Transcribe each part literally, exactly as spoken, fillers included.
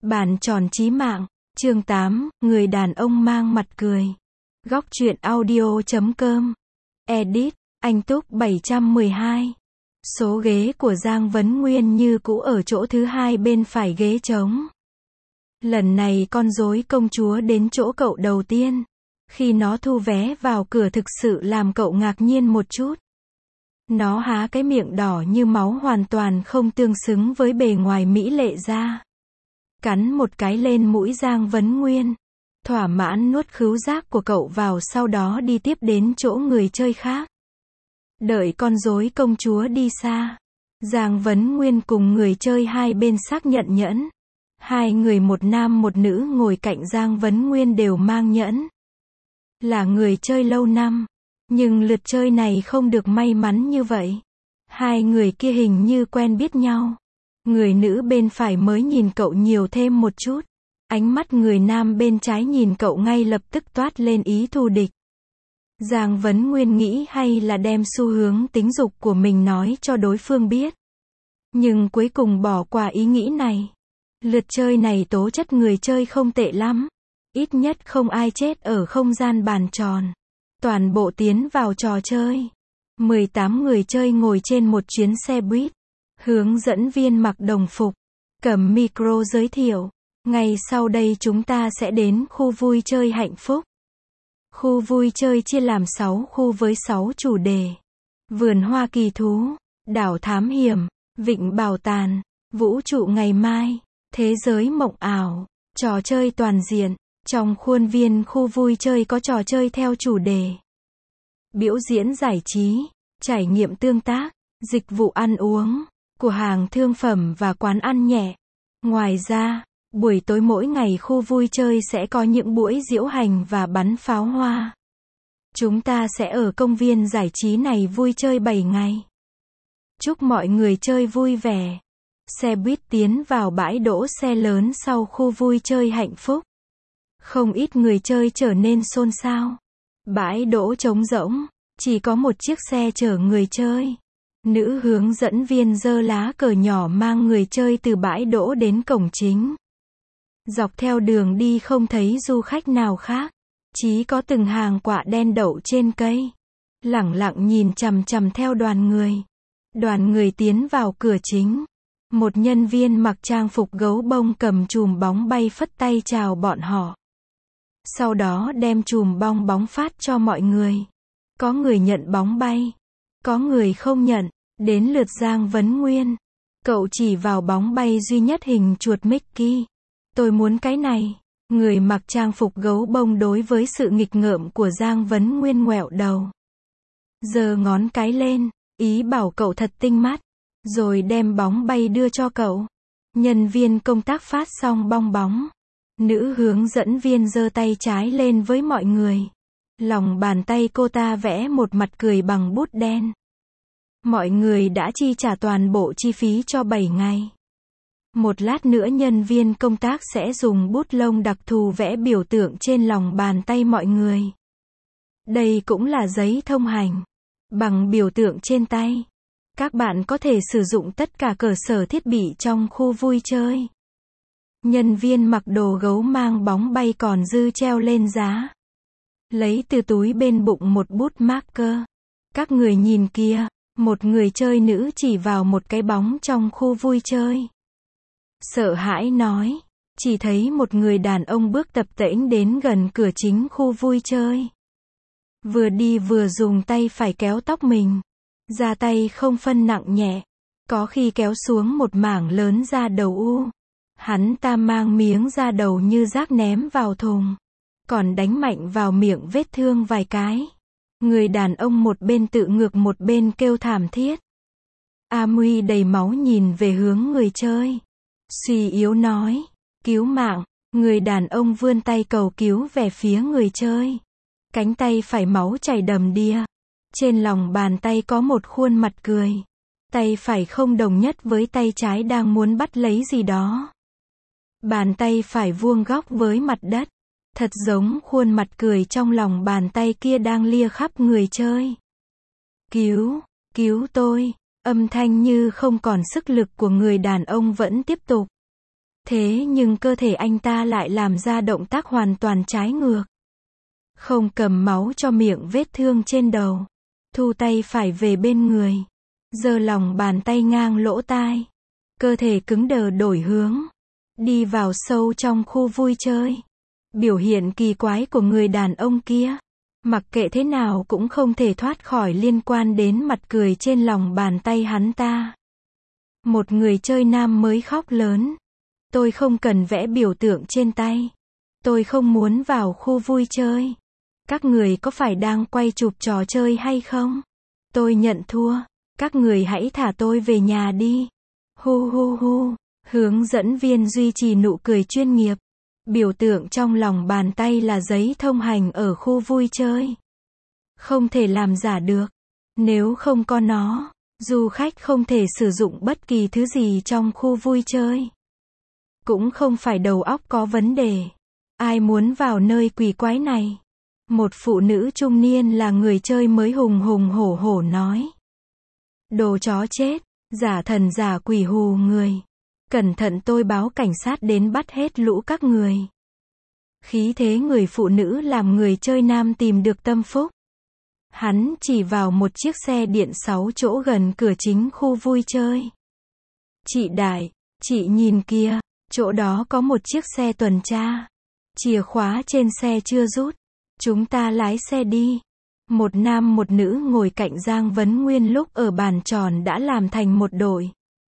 Bàn tròn chí mạng, chương tám, người đàn ông mang mặt cười. Góc truyện audio chấm com. Edit, anh Túc bảy trăm mười hai. Số ghế của Giang Vấn Nguyên như cũ ở chỗ thứ hai bên phải ghế trống. Lần này con rối công chúa đến chỗ cậu đầu tiên. Khi nó thu vé vào cửa thực sự làm cậu ngạc nhiên một chút. Nó há cái miệng đỏ như máu hoàn toàn không tương xứng với bề ngoài mỹ lệ ra. Cắn một cái lên mũi Giang Vấn Nguyên. Thỏa mãn nuốt khứu giác của cậu vào, sau đó đi tiếp đến chỗ người chơi khác. Đợi con rối công chúa đi xa, Giang Vấn Nguyên cùng người chơi hai bên xác nhận nhẫn. Hai người một nam một nữ ngồi cạnh Giang Vấn Nguyên đều mang nhẫn. Là người chơi lâu năm. Nhưng lượt chơi này không được may mắn như vậy. Hai người kia hình như quen biết nhau. Người nữ bên phải mới nhìn cậu nhiều thêm một chút. Ánh mắt người nam bên trái nhìn cậu ngay lập tức toát lên ý thù địch. Giang Vấn Nguyên nghĩ hay là đem xu hướng tính dục của mình nói cho đối phương biết. Nhưng cuối cùng bỏ qua ý nghĩ này. Lượt chơi này tố chất người chơi không tệ lắm. Ít nhất không ai chết ở không gian bàn tròn. Toàn bộ tiến vào trò chơi. mười tám người chơi ngồi trên một chuyến xe buýt. Hướng dẫn viên mặc đồng phục, cầm micro giới thiệu. Ngay sau đây chúng ta sẽ đến khu vui chơi hạnh phúc. Khu vui chơi chia làm sáu khu với sáu chủ đề. Vườn hoa kỳ thú, đảo thám hiểm, vịnh bảo tàng, vũ trụ ngày mai, thế giới mộng ảo, trò chơi toàn diện. Trong khuôn viên khu vui chơi có trò chơi theo chủ đề. Biểu diễn giải trí, trải nghiệm tương tác, dịch vụ ăn uống, cửa hàng thương phẩm và quán ăn nhẹ. Ngoài ra, buổi tối mỗi ngày khu vui chơi sẽ có những buổi diễu hành và bắn pháo hoa. Chúng ta sẽ ở công viên giải trí này vui chơi bảy ngày. Chúc mọi người chơi vui vẻ. Xe buýt tiến vào bãi đỗ xe lớn sau khu vui chơi hạnh phúc. Không ít người chơi trở nên xôn xao. Bãi đỗ trống rỗng, chỉ có một chiếc xe chở người chơi. Nữ hướng dẫn viên giơ lá cờ nhỏ mang người chơi từ bãi đỗ đến cổng chính. Dọc theo đường đi không thấy du khách nào khác, chỉ có từng hàng quạ đen đậu trên cây. Lẳng lặng nhìn chằm chằm theo đoàn người. Đoàn người tiến vào cửa chính. Một nhân viên mặc trang phục gấu bông cầm chùm bóng bay phất tay chào bọn họ. Sau đó đem chùm bong bóng phát cho mọi người. Có người nhận bóng bay, có người không nhận. Đến lượt Giang Vấn Nguyên. Cậu chỉ vào bóng bay duy nhất hình chuột Mickey. Tôi muốn cái này. Người mặc trang phục gấu bông đối với sự nghịch ngợm của Giang Vấn Nguyên ngoẹo đầu. Giơ ngón cái lên, ý bảo cậu thật tinh mắt. Rồi đem bóng bay đưa cho cậu. Nhân viên công tác phát xong bong bóng. Nữ hướng dẫn viên giơ tay trái lên với mọi người. Lòng bàn tay cô ta vẽ một mặt cười bằng bút đen. Mọi người đã chi trả toàn bộ chi phí cho bảy ngày. Một lát nữa nhân viên công tác sẽ dùng bút lông đặc thù vẽ biểu tượng trên lòng bàn tay mọi người. Đây cũng là giấy thông hành. Bằng biểu tượng trên tay, các bạn có thể sử dụng tất cả cơ sở thiết bị trong khu vui chơi. Nhân viên mặc đồ gấu mang bóng bay còn dư treo lên giá. Lấy từ túi bên bụng một bút marker. Các người nhìn kìa. Một người chơi nữ chỉ vào một cái bóng trong khu vui chơi. Sợ hãi nói. Chỉ thấy một người đàn ông bước tập tễnh đến gần cửa chính khu vui chơi. Vừa đi vừa dùng tay phải kéo tóc mình. Da tay không phân nặng nhẹ. Có khi kéo xuống một mảng lớn da đầu u. Hắn ta mang miếng da đầu như rác ném vào thùng. Còn đánh mạnh vào miệng vết thương vài cái. Người đàn ông một bên tự ngược một bên kêu thảm thiết. Amui đầy máu nhìn về hướng người chơi. Suy yếu nói. Cứu mạng. Người đàn ông vươn tay cầu cứu về phía người chơi. Cánh tay phải máu chảy đầm đìa. Trên lòng bàn tay có một khuôn mặt cười. Tay phải không đồng nhất với tay trái đang muốn bắt lấy gì đó. Bàn tay phải vuông góc với mặt đất. Thật giống khuôn mặt cười trong lòng bàn tay kia đang lia khắp người chơi. Cứu, cứu tôi. Âm thanh như không còn sức lực của người đàn ông vẫn tiếp tục. Thế nhưng cơ thể anh ta lại làm ra động tác hoàn toàn trái ngược. Không cầm máu cho miệng vết thương trên đầu. Thu tay phải về bên người. Giơ lòng bàn tay ngang lỗ tai. Cơ thể cứng đờ đổi hướng. Đi vào sâu trong khu vui chơi. Biểu hiện kỳ quái của người đàn ông kia. Mặc kệ thế nào cũng không thể thoát khỏi liên quan đến mặt cười trên lòng bàn tay hắn ta. Một người chơi nam mới khóc lớn. Tôi không cần vẽ biểu tượng trên tay. Tôi không muốn vào khu vui chơi. Các người có phải đang quay chụp trò chơi hay không? Tôi nhận thua. Các người hãy thả tôi về nhà đi. Hu hu hu. Hướng dẫn viên duy trì nụ cười chuyên nghiệp. Biểu tượng trong lòng bàn tay là giấy thông hành ở khu vui chơi. Không thể làm giả được. Nếu không có nó, du khách không thể sử dụng bất kỳ thứ gì trong khu vui chơi. Cũng không phải đầu óc có vấn đề. Ai muốn vào nơi quỷ quái này? Một phụ nữ trung niên là người chơi mới hùng hùng hổ hổ nói. Đồ chó chết, giả thần giả quỷ hù người. Cẩn thận tôi báo cảnh sát đến bắt hết lũ các người. Khí thế người phụ nữ làm người chơi nam tìm được tâm phúc. Hắn chỉ vào một chiếc xe điện sáu chỗ gần cửa chính khu vui chơi. Chị Đại, chị nhìn kia, chỗ đó có một chiếc xe tuần tra. Chìa khóa trên xe chưa rút. Chúng ta lái xe đi. Một nam một nữ ngồi cạnh Giang Vấn Nguyên lúc ở bàn tròn đã làm thành một đội.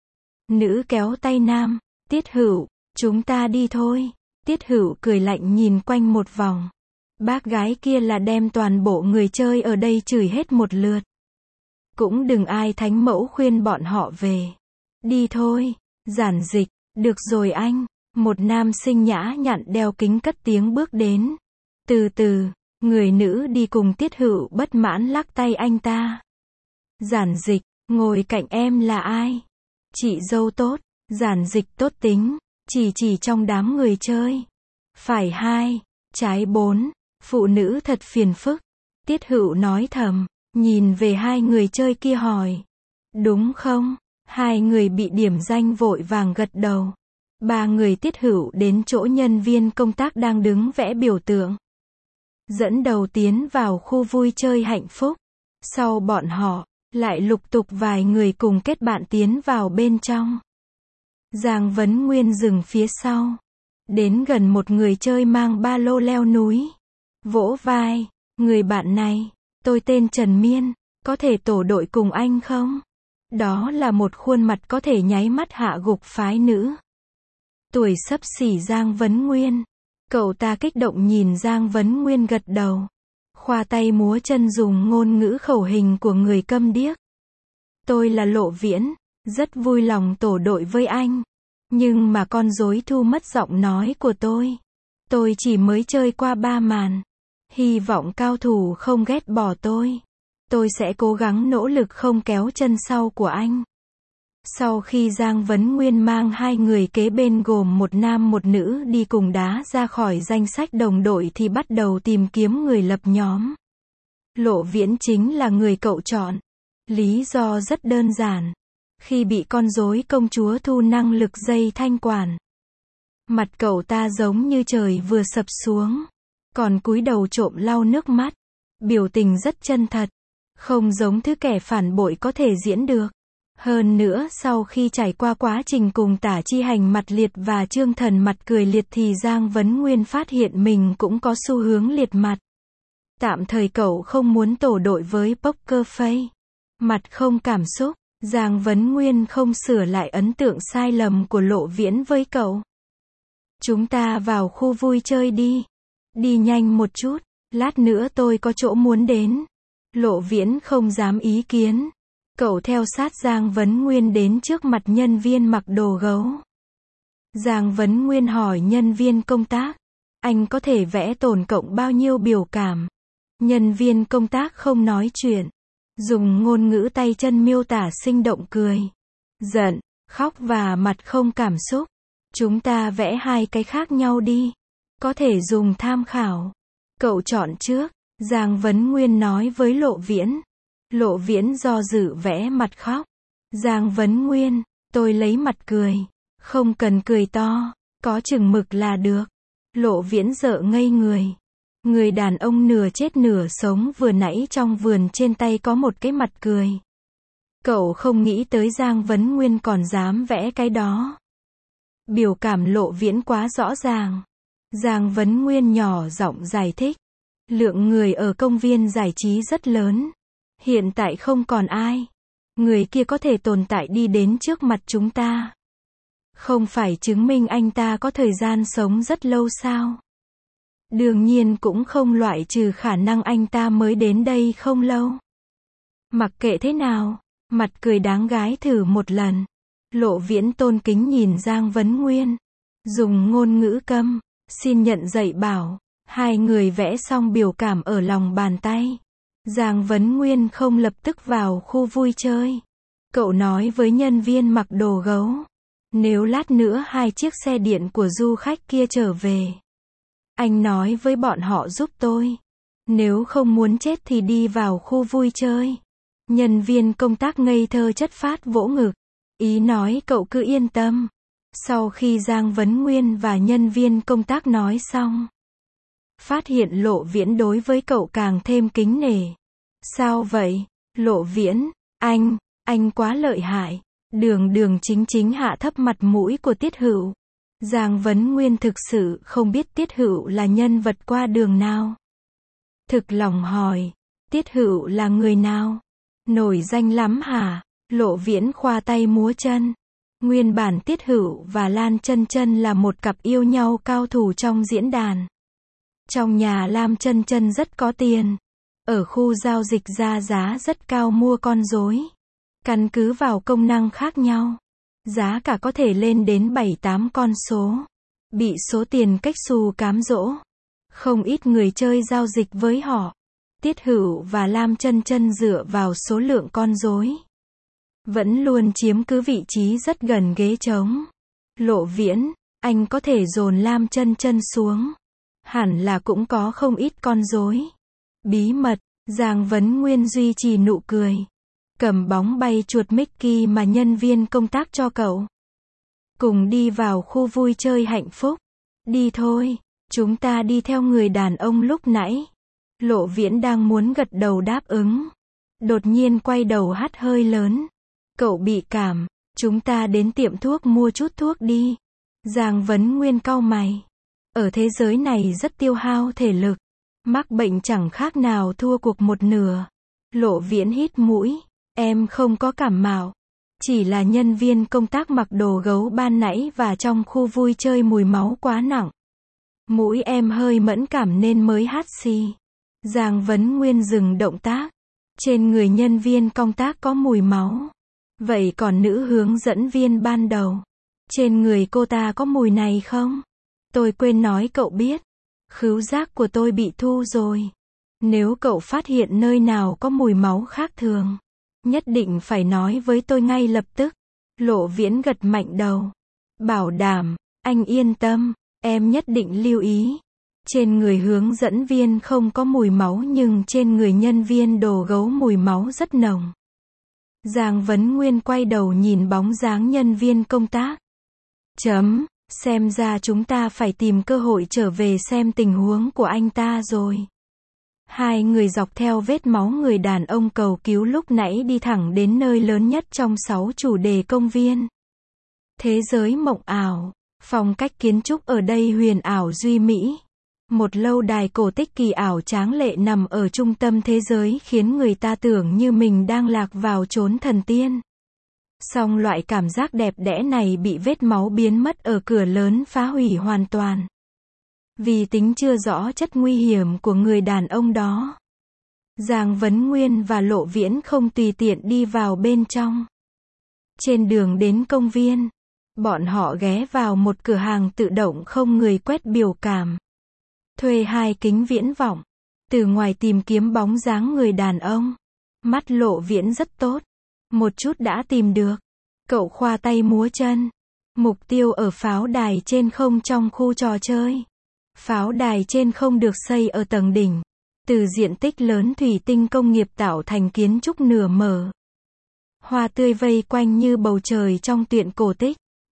Nữ kéo tay nam, Tiết Hữu, chúng ta đi thôi. Tiết Hữu cười lạnh nhìn quanh một vòng. Bác gái kia là đem toàn bộ người chơi ở đây chửi hết một lượt. Cũng đừng ai thánh mẫu khuyên bọn họ về. Đi thôi, giản dịch, được rồi anh. Một nam sinh nhã nhặn đeo kính cất tiếng bước đến. Từ từ, người nữ đi cùng Tiết Hữu bất mãn lắc tay anh ta. Giản dịch, ngồi cạnh em là ai? Chị dâu tốt, giản dịch tốt tính, chỉ chỉ trong đám người chơi. Phải hai, trái bốn, phụ nữ thật phiền phức. Tiết Hữu nói thầm, nhìn về hai người chơi kia hỏi. Đúng không? Hai người bị điểm danh vội vàng gật đầu. Ba người Tiết Hữu đến chỗ nhân viên công tác đang đứng vẽ biểu tượng. Dẫn đầu tiến vào khu vui chơi hạnh phúc. Sau bọn họ, lại lục tục vài người cùng kết bạn tiến vào bên trong. Giang Vấn Nguyên dừng phía sau. Đến gần một người chơi mang ba lô leo núi. Vỗ vai, người bạn này, tôi tên Trần Miên, có thể tổ đội cùng anh không? Đó là một khuôn mặt có thể nháy mắt hạ gục phái nữ. Tuổi xấp xỉ Giang Vấn Nguyên. Cậu ta kích động nhìn Giang Vấn Nguyên gật đầu. Khoa tay múa chân dùng ngôn ngữ khẩu hình của người câm điếc. Tôi là Lộ Viễn, rất vui lòng tổ đội với anh. Nhưng mà con rối thu mất giọng nói của tôi. Tôi chỉ mới chơi qua ba màn. Hy vọng cao thủ không ghét bỏ tôi. Tôi sẽ cố gắng nỗ lực không kéo chân sau của anh. Sau khi Giang Vấn Nguyên mang hai người kế bên gồm một nam một nữ đi cùng đá ra khỏi danh sách đồng đội thì bắt đầu tìm kiếm người lập nhóm. Lộ Viễn chính là người cậu chọn. Lý do rất đơn giản. Khi bị con rối công chúa thu năng lực dây thanh quản. Mặt cậu ta giống như trời vừa sập xuống. Còn cúi đầu trộm lau nước mắt. Biểu tình rất chân thật. Không giống thứ kẻ phản bội có thể diễn được. Hơn nữa sau khi trải qua quá trình cùng Tả Chi Hành mặt liệt và Trương Thần mặt cười liệt thì Giang Vấn Nguyên phát hiện mình cũng có xu hướng liệt mặt. Tạm thời cậu không muốn tổ đội với Poker Face. Mặt không cảm xúc, Giang Vấn Nguyên không sửa lại ấn tượng sai lầm của Lộ Viễn với cậu. Chúng ta vào khu vui chơi đi. Đi nhanh một chút, lát nữa tôi có chỗ muốn đến. Lộ Viễn không dám ý kiến. Cậu theo sát Giang Vấn Nguyên đến trước mặt nhân viên mặc đồ gấu. Giang Vấn Nguyên hỏi nhân viên công tác. Anh có thể vẽ tổng cộng bao nhiêu biểu cảm? Nhân viên công tác không nói chuyện. Dùng ngôn ngữ tay chân miêu tả sinh động cười. Giận, khóc và mặt không cảm xúc. Chúng ta vẽ hai cái khác nhau đi. Có thể dùng tham khảo. Cậu chọn trước. Giang Vấn Nguyên nói với Lộ Viễn. Lộ Viễn do dự vẽ mặt khóc. Giang Vấn Nguyên, tôi lấy mặt cười. Không cần cười to. Có chừng mực là được. Lộ Viễn dợ ngây người. Người đàn ông nửa chết nửa sống vừa nãy trong vườn trên tay có một cái mặt cười. Cậu không nghĩ tới Giang Vấn Nguyên còn dám vẽ cái đó. Biểu cảm Lộ Viễn quá rõ ràng. Giang Vấn Nguyên nhỏ giọng giải thích. Lượng người ở công viên giải trí rất lớn. Hiện tại không còn ai. Người kia có thể tồn tại đi đến trước mặt chúng ta. Không phải chứng minh anh ta có thời gian sống rất lâu sao? Đương nhiên cũng không loại trừ khả năng anh ta mới đến đây không lâu. Mặc kệ thế nào, mặt cười đáng gái thử một lần. Lộ Viễn tôn kính nhìn Giang Vấn Nguyên. Dùng ngôn ngữ câm, xin nhận dạy bảo. Hai người vẽ xong biểu cảm ở lòng bàn tay. Giang Vấn Nguyên không lập tức vào khu vui chơi. Cậu nói với nhân viên mặc đồ gấu. Nếu lát nữa hai chiếc xe điện của du khách kia trở về, anh nói với bọn họ giúp tôi. Nếu không muốn chết thì đi vào khu vui chơi. Nhân viên công tác ngây thơ chất phát vỗ ngực. Ý nói cậu cứ yên tâm. Sau khi Giang Vấn Nguyên và nhân viên công tác nói xong, phát hiện Lộ Viễn đối với cậu càng thêm kính nể. Sao vậy? Lộ Viễn, anh, anh quá lợi hại. Đường đường chính chính hạ thấp mặt mũi của Tiết Hữu. Giang Vấn Nguyên thực sự không biết Tiết Hữu là nhân vật qua đường nào. Thực lòng hỏi, Tiết Hữu là người nào? Nổi danh lắm hả? Lộ Viễn khoa tay múa chân. Nguyên bản Tiết Hữu và Lan Chân Chân là một cặp yêu nhau cao thủ trong diễn đàn. Trong nhà Lam Chân Chân rất có tiền. Ở khu giao dịch ra giá rất cao mua con rối. Căn cứ vào công năng khác nhau, giá cả có thể lên đến bảy tám con số. Bị số tiền cách xù cám dỗ. Không ít người chơi giao dịch với họ. Tiết Hữu và Lam Chân Chân dựa vào số lượng con rối, vẫn luôn chiếm cứ vị trí rất gần ghế trống. Lộ Viễn, anh có thể dồn Lam Chân Chân xuống. Hẳn là cũng có không ít con rối. Bí mật, Giang Vấn Nguyên duy trì nụ cười. Cầm bóng bay chuột Mickey mà nhân viên công tác cho cậu. Cùng đi vào khu vui chơi hạnh phúc. Đi thôi, chúng ta đi theo người đàn ông lúc nãy. Lộ Viễn đang muốn gật đầu đáp ứng. Đột nhiên quay đầu hắt hơi lớn. Cậu bị cảm, chúng ta đến tiệm thuốc mua chút thuốc đi. Giang Vấn Nguyên cau mày. Ở thế giới này rất tiêu hao thể lực. Mắc bệnh chẳng khác nào thua cuộc một nửa. Lộ Viễn hít mũi. Em không có cảm mạo. Chỉ là nhân viên công tác mặc đồ gấu ban nãy và trong khu vui chơi mùi máu quá nặng. Mũi em hơi mẫn cảm nên mới hắt xì. Giang Vấn Nguyên dừng động tác. Trên người nhân viên công tác có mùi máu. Vậy còn nữ hướng dẫn viên ban đầu, trên người cô ta có mùi này không? Tôi quên nói cậu biết. Khứu giác của tôi bị thu rồi. Nếu cậu phát hiện nơi nào có mùi máu khác thường, nhất định phải nói với tôi ngay lập tức. Lộ Viễn gật mạnh đầu. Bảo đảm, anh yên tâm, em nhất định lưu ý. Trên người hướng dẫn viên không có mùi máu nhưng trên người nhân viên đồ gấu mùi máu rất nồng. Giang Vấn Nguyên quay đầu nhìn bóng dáng nhân viên công tác. Chấm, xem ra chúng ta phải tìm cơ hội trở về xem tình huống của anh ta rồi. Hai người dọc theo vết máu người đàn ông cầu cứu lúc nãy đi thẳng đến nơi lớn nhất trong sáu chủ đề công viên. Thế giới mộng ảo. Phong cách kiến trúc ở đây huyền ảo duy mỹ. Một lâu đài cổ tích kỳ ảo tráng lệ nằm ở trung tâm thế giới khiến người ta tưởng như mình đang lạc vào chốn thần tiên. Song loại cảm giác đẹp đẽ này bị vết máu biến mất ở cửa lớn phá hủy hoàn toàn. Vì tính chưa rõ chất nguy hiểm của người đàn ông đó, Giang Vấn Nguyên và Lộ Viễn không tùy tiện đi vào bên trong. Trên đường đến công viên, bọn họ ghé vào một cửa hàng tự động không người quét biểu cảm. Thuê hai kính viễn vọng. Từ ngoài tìm kiếm bóng dáng người đàn ông. Mắt Lộ Viễn rất tốt. Một chút đã tìm được. Cậu khoa tay múa chân. Mục tiêu ở pháo đài trên không trong khu trò chơi. Pháo đài trên không được xây ở tầng đỉnh. Từ diện tích lớn thủy tinh công nghiệp tạo thành kiến trúc nửa mở. Hoa tươi vây quanh như bầu trời trong truyện cổ tích.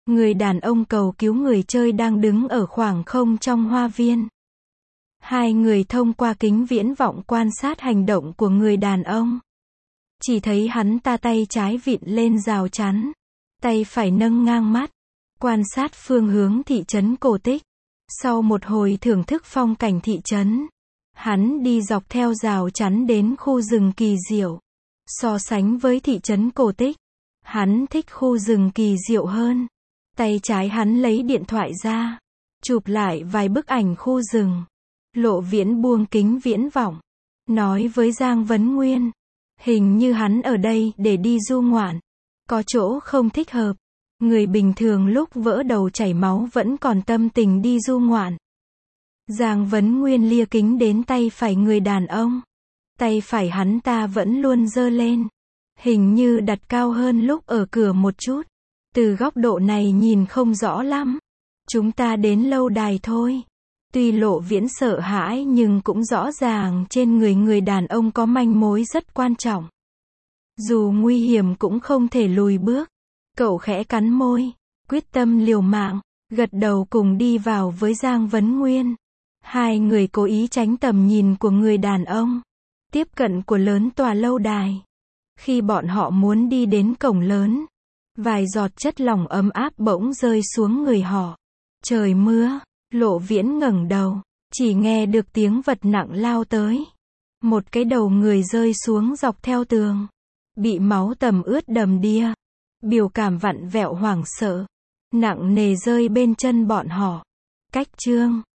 Người đàn ông cầu cứu người chơi đang đứng ở khoảng không trong hoa viên. Hai người thông qua kính viễn vọng quan sát hành động của người đàn ông. Chỉ thấy hắn ta tay trái vịn lên rào chắn, tay phải nâng ngang mắt, quan sát phương hướng thị trấn cổ tích. Sau một hồi thưởng thức phong cảnh thị trấn, hắn đi dọc theo rào chắn đến khu rừng kỳ diệu. So sánh với thị trấn cổ tích, hắn thích khu rừng kỳ diệu hơn. Tay trái hắn lấy điện thoại ra, chụp lại vài bức ảnh khu rừng. Lộ Viễn buông kính viễn vọng, nói với Giang Vấn Nguyên, hình như hắn ở đây để đi du ngoạn. Có chỗ không thích hợp. Người bình thường lúc vỡ đầu chảy máu vẫn còn tâm tình đi du ngoạn. Giang Vấn Nguyên lia kính đến tay phải người đàn ông. Tay phải hắn ta vẫn luôn giơ lên. Hình như đặt cao hơn lúc ở cửa một chút. Từ góc độ này nhìn không rõ lắm. Chúng ta đến lâu đài thôi. Tuy Lộ Viễn sợ hãi nhưng cũng rõ ràng trên người người đàn ông có manh mối rất quan trọng. Dù nguy hiểm cũng không thể lùi bước. Cậu khẽ cắn môi, quyết tâm liều mạng, gật đầu cùng đi vào với Giang Vấn Nguyên. Hai người cố ý tránh tầm nhìn của người đàn ông. Tiếp cận của lớn tòa lâu đài. Khi bọn họ muốn đi đến cổng lớn, vài giọt chất lỏng ấm áp bỗng rơi xuống người họ. Trời mưa, Lộ Viễn ngẩng đầu, chỉ nghe được tiếng vật nặng lao tới. Một cái đầu người rơi xuống dọc theo tường, bị máu tầm ướt đầm đìa. Biểu cảm vặn vẹo hoảng sợ, nặng nề rơi bên chân bọn họ. Cách chương